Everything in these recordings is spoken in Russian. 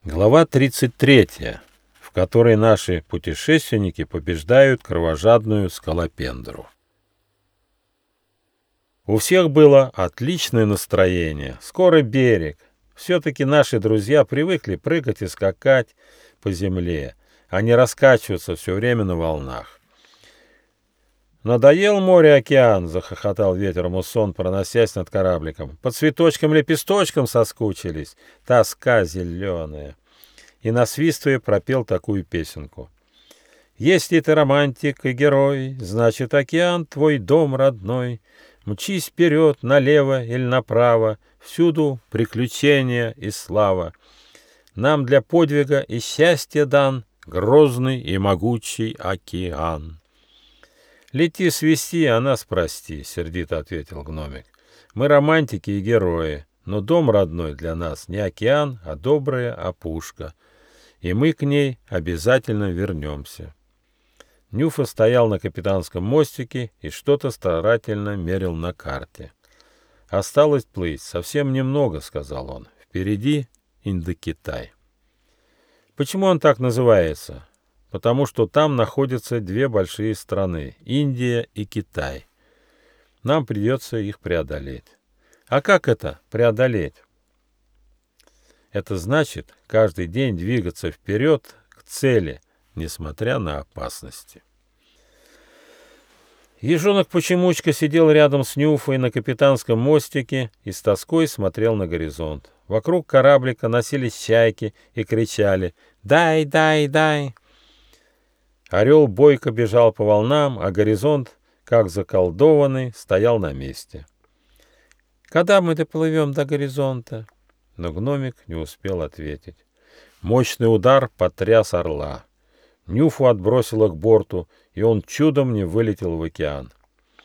Глава 33, в которой наши путешественники побеждают кровожадную скалопендру. У всех было отличное настроение, скоро берег. Все-таки наши друзья привыкли прыгать и скакать по земле, а не раскачиваться все время на волнах. «Надоел море-океан!» — захохотал ветер муссон, проносясь над корабликом. «По цветочкам-лепесточкам соскучились. Тоска зеленая!» И, насвистывая, пропел такую песенку. «Если ты романтик и герой, значит, океан твой дом родной. Мчись вперед, налево или направо, всюду приключения и слава. Нам для подвига и счастья дан грозный и могучий океан». «Лети свисти, а нас прости», — сердито ответил гномик. «Мы романтики и герои, но дом родной для нас не океан, а добрая опушка, и мы к ней обязательно вернемся». Нюфа стоял на капитанском мостике и что-то старательно мерил на карте. «Осталось плыть совсем немного», — сказал он. «Впереди Индокитай». Почему он так называется? Потому что там находятся две большие страны — Индия и Китай. Нам придется их преодолеть. А как это преодолеть? Это значит каждый день двигаться вперед к цели, несмотря на опасности. Ежонок-почемучка сидел рядом с Нюфой на капитанском мостике и с тоской смотрел на горизонт. Вокруг кораблика носились чайки и кричали «Дай, дай, дай!». Орел бойко бежал по волнам, а горизонт, как заколдованный, стоял на месте. «Когда мы доплывем до горизонта?» Но гномик не успел ответить. Мощный удар потряс орла. Нюфу отбросило к борту, и он чудом не вылетел в океан.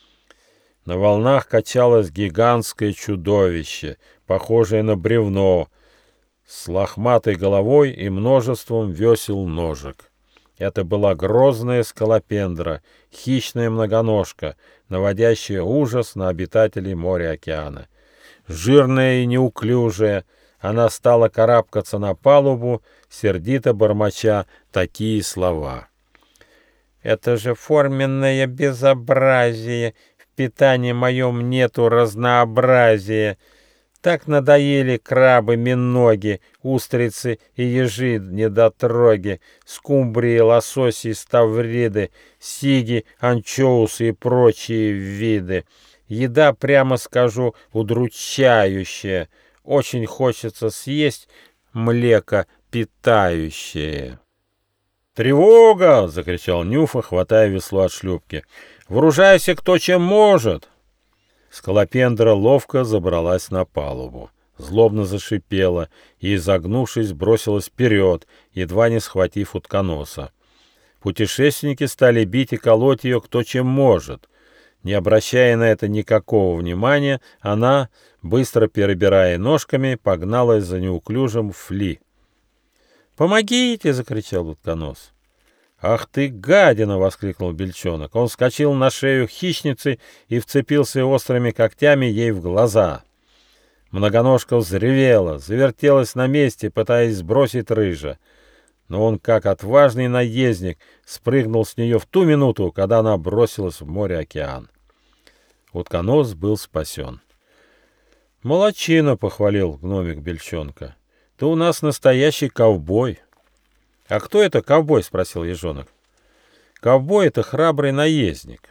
На волнах качалось гигантское чудовище, похожее на бревно, с лохматой головой и множеством весел-ножек. Это была грозная скалопендра, хищная многоножка, наводящая ужас на обитателей моря-океана. Жирная и неуклюжая, она стала карабкаться на палубу, сердито бормоча такие слова. «Это же форменное безобразие! В питании моем нету разнообразия! Так надоели крабы, миноги, устрицы и ежи недотроги, скумбрии, лососи, ставриды, сиги, анчоусы и прочие виды. Еда, прямо скажу, удручающая. Очень хочется съесть млеко питающее». «Тревога!» — закричал Нюфа, хватая весло от шлюпки. «Вооружайся кто чем может!» Скалопендра ловко забралась на палубу, злобно зашипела и, изогнувшись, бросилась вперед, едва не схватив утконоса. Путешественники стали бить и колоть ее кто чем может. Не обращая на это никакого внимания, она, быстро перебирая ножками, погналась за неуклюжим Фли. «Помогите!» — закричал утконос. «Ах ты, гадина!» — воскликнул Бельчонок. Он вскочил на шею хищницы и вцепился острыми когтями ей в глаза. Многоножка взревела, завертелась на месте, пытаясь сбросить рыжа. Но он, как отважный наездник, спрыгнул с нее в ту минуту, когда она бросилась в море-океан. Утконос был спасен. «Молодчина!» — похвалил гномик Бельчонка. «Ты у нас настоящий ковбой!» «А кто это ковбой?» — спросил ежонок. «Ковбой — это храбрый наездник».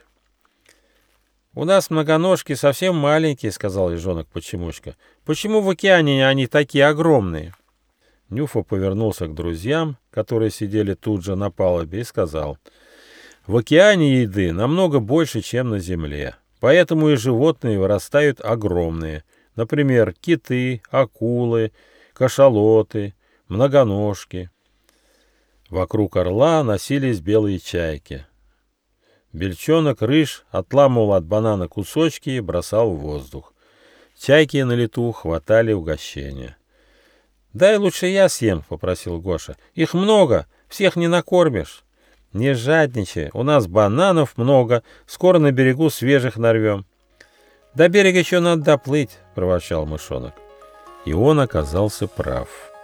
«У нас многоножки совсем маленькие», — сказал ежонок-почемучка. «Почему в океане они такие огромные?» Нюфа повернулся к друзьям, которые сидели тут же на палубе, и сказал: «В океане еды намного больше, чем на земле, поэтому и животные вырастают огромные. Например, киты, акулы, кашалоты, многоножки». Вокруг орла носились белые чайки. Бельчонок-рыж отламывал от банана кусочки и бросал в воздух. Чайки на лету хватали угощения. «Дай лучше я съем», — попросил Гоша. «Их много, всех не накормишь». «Не жадничай, у нас бананов много, скоро на берегу свежих нарвем». «До берега еще надо доплыть», — проворчал мышонок. И он оказался прав.